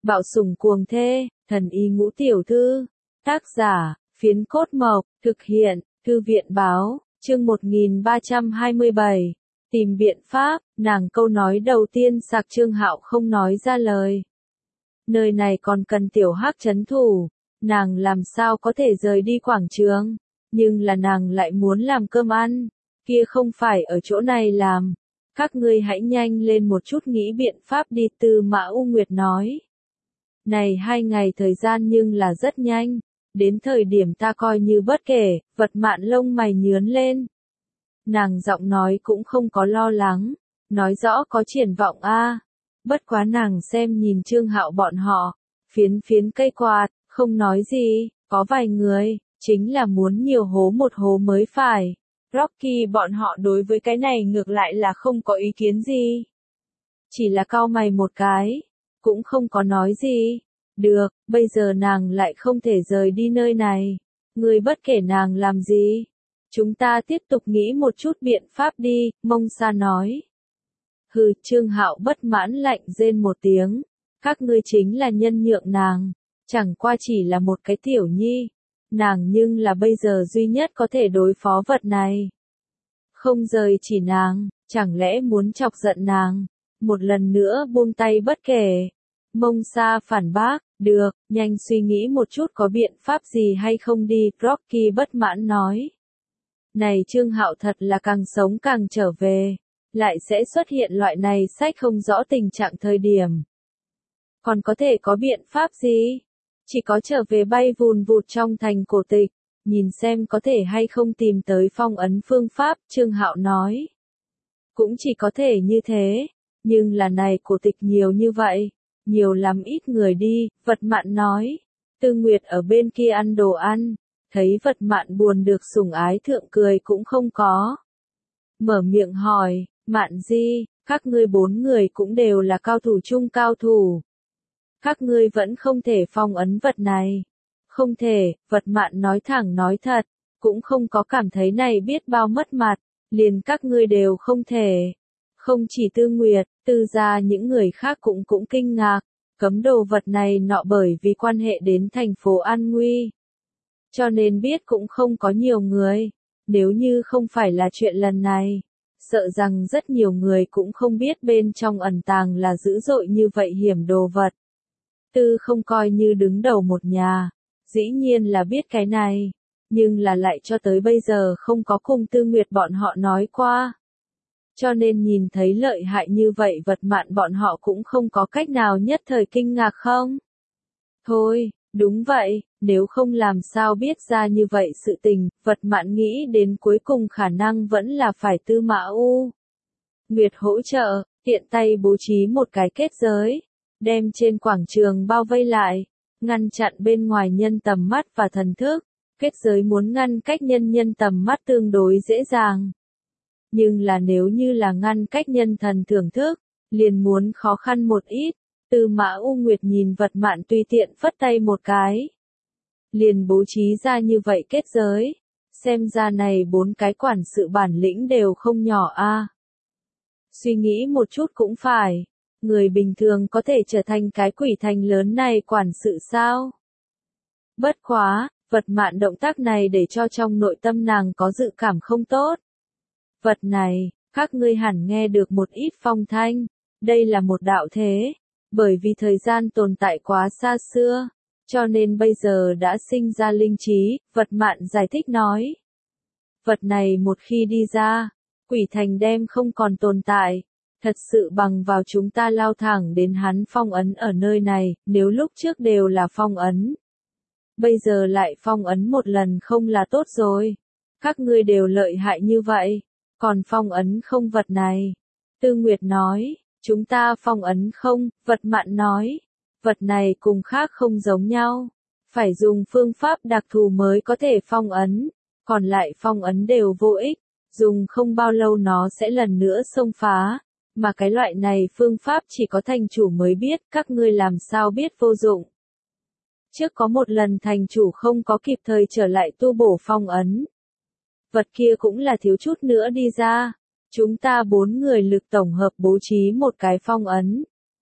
Bạo sủng cuồng thê, thần y ngũ tiểu thư. Tác giả, Phiến Cốt Mộc, thực hiện, Thư viện báo, chương 1327. Tìm biện pháp, nàng câu nói đầu tiên sặc Trương Hạo không nói ra lời. Nơi này còn cần tiểu hắc trấn thủ, nàng làm sao có thể rời đi quảng trường, nhưng là nàng lại muốn làm cơm ăn, kia không phải ở chỗ này làm. Các ngươi hãy nhanh lên một chút nghĩ biện pháp đi, Tư Mã U Nguyệt nói. Này 2 ngày thời gian nhưng là rất nhanh, đến thời điểm ta coi như bất kể, Vật Mạn lông mày nhướng lên. Nàng giọng nói cũng không có lo lắng, nói rõ có triển vọng a. Bất quá nàng xem nhìn Trương Hạo bọn họ, phiến phiến cây quạt, không nói gì, có vài người, chính là muốn nhiều hố một hố mới phải. Rocky bọn họ đối với cái này ngược lại là không có ý kiến gì. Chỉ là cau mày một cái, cũng không có nói gì. Được, bây giờ nàng lại không thể rời đi nơi này. Ngươi bất kể nàng làm gì. Chúng ta tiếp tục nghĩ một chút biện pháp đi, Mông Sa nói. Hừ, Trương Hạo bất mãn lạnh rên một tiếng. Các ngươi chính là nhân nhượng nàng. Chẳng qua chỉ là một cái tiểu nhi. Nàng nhưng là bây giờ duy nhất có thể đối phó vật này. Không rời chỉ nàng, chẳng lẽ muốn chọc giận nàng. Một lần nữa buông tay bất kể. Mông Sa phản bác, được, nhanh suy nghĩ một chút có biện pháp gì hay không đi, Rocky bất mãn nói. Này Trương Hạo thật là càng sống càng trở về, lại sẽ xuất hiện loại này sách không rõ tình trạng thời điểm. Còn có thể có biện pháp gì? Chỉ có trở về bay vùn vụt trong thành cổ tịch, nhìn xem có thể hay không tìm tới phong ấn phương pháp, Trương Hạo nói. Cũng chỉ có thể như thế, nhưng là này cổ tịch nhiều như vậy. Nhiều lắm ít người đi, Vật Mạn nói. Tư Nguyệt ở bên kia ăn đồ ăn, thấy Vật Mạn buồn được sủng ái thượng cười cũng không có. Mở miệng hỏi, Mạn Di, các ngươi 4 người cũng đều là cao thủ trung cao thủ. Các ngươi vẫn không thể phong ấn vật này. Không thể, Vật Mạn nói thẳng nói thật, cũng không có cảm thấy này biết bao mất mặt, liền các ngươi đều không thể. Không chỉ Tư Nguyệt, Tư gia những người khác cũng kinh ngạc, cấm đồ vật này nọ bởi vì quan hệ đến thành phố An Nguy. Cho nên biết cũng không có nhiều người, nếu như không phải là chuyện lần này, sợ rằng rất nhiều người cũng không biết bên trong ẩn tàng là dữ dội như vậy hiểm đồ vật. Tư không coi như đứng đầu một nhà, dĩ nhiên là biết cái này, nhưng là lại cho tới bây giờ không có cùng Tư Nguyệt bọn họ nói qua. Cho nên nhìn thấy lợi hại như vậy Vật Mạn bọn họ cũng không có cách nào nhất thời kinh ngạc không? Thôi, đúng vậy, nếu không làm sao biết ra như vậy sự tình, Vật Mạn nghĩ đến cuối cùng khả năng vẫn là phải Tư Mã U Nguyệt hỗ trợ, tiện tay bố trí một cái kết giới, đem trên quảng trường bao vây lại, ngăn chặn bên ngoài nhân tầm mắt và thần thức. Kết giới muốn ngăn cách nhân tầm mắt tương đối dễ dàng. Nhưng là nếu như là ngăn cách nhân thần thưởng thức, liền muốn khó khăn một ít. Tư Mã U Nguyệt nhìn Vật Mạn tùy tiện phất tay một cái. Liền bố trí ra như vậy kết giới. Xem ra này 4 cái quản sự bản lĩnh đều không nhỏ a. Suy nghĩ một chút cũng phải. Người bình thường có thể trở thành cái quỷ thành lớn này quản sự sao? Bất quá, Vật Mạn động tác này để cho trong nội tâm nàng có dự cảm không tốt. Vật này, các ngươi hẳn nghe được một ít phong thanh, đây là một đạo thế, bởi vì thời gian tồn tại quá xa xưa, cho nên bây giờ đã sinh ra linh trí, Vật Mạn giải thích nói. Vật này một khi đi ra, quỷ thành đem không còn tồn tại, thật sự bằng vào chúng ta lao thẳng đến hắn phong ấn ở nơi này, nếu lúc trước đều là phong ấn. Bây giờ lại phong ấn một lần không là tốt rồi, các ngươi đều lợi hại như vậy. Còn phong ấn không vật này. Tư Nguyệt nói, chúng ta phong ấn không, Vật Mạn nói. Vật này cùng khác không giống nhau. Phải dùng phương pháp đặc thù mới có thể phong ấn. Còn lại phong ấn đều vô ích. Dùng không bao lâu nó sẽ lần nữa xông phá. Mà cái loại này phương pháp chỉ có thành chủ mới biết, các ngươi làm sao biết vô dụng. Trước có một lần thành chủ không có kịp thời trở lại tu bổ phong ấn. Vật kia cũng là thiếu chút nữa đi ra. Chúng ta 4 người lực tổng hợp bố trí một cái phong ấn.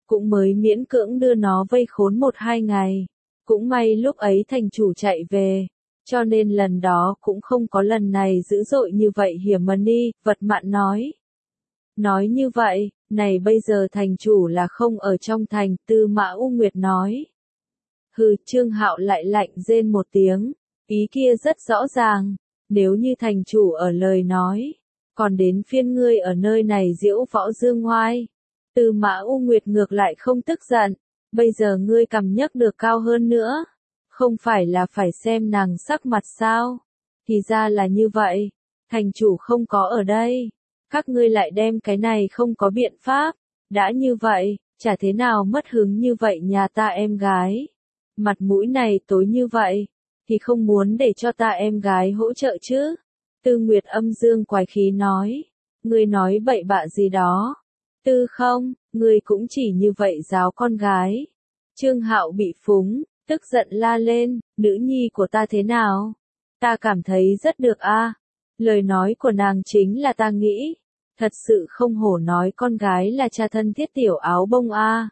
cũng mới miễn cưỡng đưa nó vây khốn 1-2 ngày. Cũng may lúc ấy thành chủ chạy về, cho nên lần đó cũng không có lần này dữ dội như vậy Hiểm Vật Mạn nói. Nói như vậy, này bây giờ thành chủ là không ở trong thành, Tư Mã U Nguyệt nói. Hừ, Trương Hạo lại lạnh rên một tiếng, ý kia rất rõ ràng, nếu như thành chủ ở lời nói, còn đến phiên ngươi ở nơi này diễu võ dương ngoai. Tư Mã U Nguyệt ngược lại không tức giận, bây giờ ngươi cầm nhấc được cao hơn nữa, không phải là phải xem nàng sắc mặt sao? Thì ra là như vậy, thành chủ không có ở đây, các ngươi lại đem cái này không có biện pháp, đã như vậy, chả thế nào mất hứng như vậy nhà ta em gái. Mặt mũi này tối như vậy, thì không muốn để cho ta em gái hỗ trợ chứ? Tư Nguyệt âm dương quái khí nói, ngươi nói bậy bạ gì đó. Tư không, ngươi cũng chỉ như vậy giáo con gái. Trương Hạo bị phúng, tức giận la lên, nữ nhi của ta thế nào? Ta cảm thấy rất được a. Lời nói của nàng chính là ta nghĩ, thật sự không hổ nói con gái là cha thân thiết tiểu áo bông a.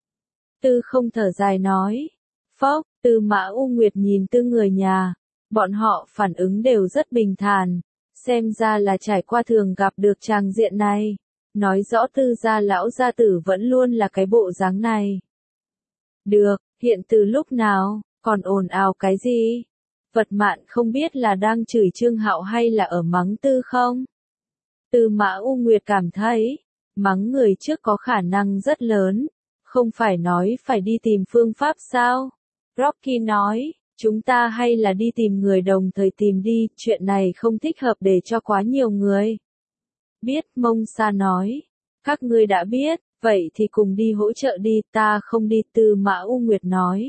Tư không thở dài nói, phốc, Tư Mã U Nguyệt nhìn Tư người nhà, bọn họ phản ứng đều rất bình thản, xem ra là trải qua thường gặp được tràng diện này, nói rõ Tư gia lão gia tử vẫn luôn là cái bộ dáng này. Được, hiện từ lúc nào, còn ồn ào cái gì? Vật Mạn không biết là đang chửi Trương Hạo hay là ở mắng Tư không? Tư Mã U Nguyệt cảm thấy, mắng người trước có khả năng rất lớn, không phải nói phải đi tìm phương pháp sao? Rocky nói, chúng ta hay là đi tìm người đồng thời tìm đi, chuyện này không thích hợp để cho quá nhiều người. Biết, Mông Sa nói, các ngươi đã biết, vậy thì cùng đi hỗ trợ đi, ta không đi, Tư Mã U Nguyệt nói.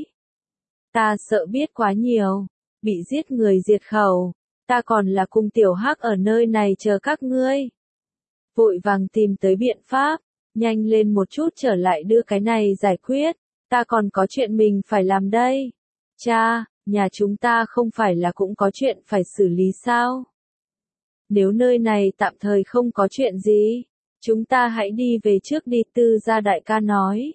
Ta sợ biết quá nhiều, bị giết người diệt khẩu, ta còn là cùng tiểu hắc ở nơi này chờ các ngươi. Vội vàng tìm tới biện pháp, nhanh lên một chút trở lại đưa cái này giải quyết, ta còn có chuyện mình phải làm đây. Cha, nhà chúng ta không phải là cũng có chuyện phải xử lý sao? Nếu nơi này tạm thời không có chuyện gì, chúng ta hãy đi về trước đi, Tư gia đại ca nói.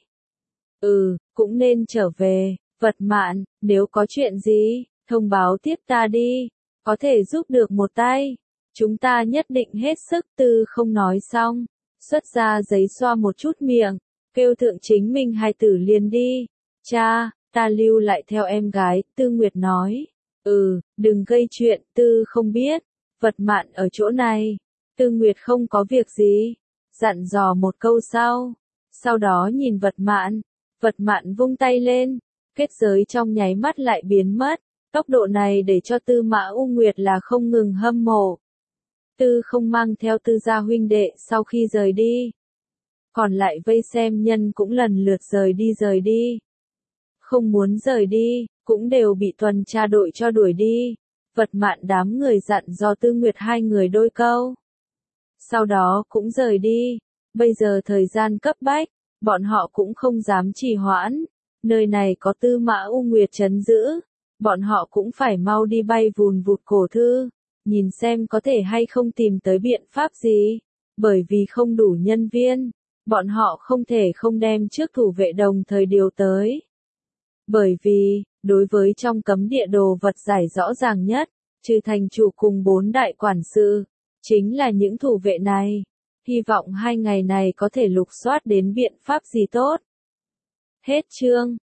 Cũng nên trở về, Vật Mạn, nếu có chuyện gì, thông báo tiếp ta đi, có thể giúp được một tay. Chúng ta nhất định hết sức. Tư không nói xong, xuất ra giấy xoa một chút miệng, kêu thượng chính mình hai tử liền đi. Cha, ta lưu lại theo em gái, Tư Nguyệt nói. Đừng gây chuyện, Tư không biết. Vật Mạn ở chỗ này. Tư Nguyệt không có việc gì, dặn dò một câu sau đó nhìn Vật Mạn vung tay lên, kết giới trong nháy mắt lại biến mất, tốc độ này để cho Tư Mã U Nguyệt là không ngừng hâm mộ. Tư không mang theo Tư gia huynh đệ sau khi rời đi, còn lại vây xem nhân cũng lần lượt rời đi. Không muốn rời đi, cũng đều bị tuần tra đội cho đuổi đi. Vật Mạn đám người dặn dò Tư Nguyệt hai người đôi câu, sau đó cũng rời đi. Bây giờ thời gian cấp bách, bọn họ cũng không dám trì hoãn, nơi này có Tư Mã U Nguyệt trấn giữ, bọn họ cũng phải mau đi bay vùn vụt cổ thư, nhìn xem có thể hay không tìm tới biện pháp gì, bởi vì không đủ nhân viên, bọn họ không thể không đem trước thủ vệ đồng thời điều tới. Bởi vì, đối với trong cấm địa đồ vật giải rõ ràng nhất, trừ thành chủ cùng 4 đại quản sự, chính là những thủ vệ này. Hy vọng 2 ngày này có thể lục soát đến biện pháp gì tốt. Hết chương.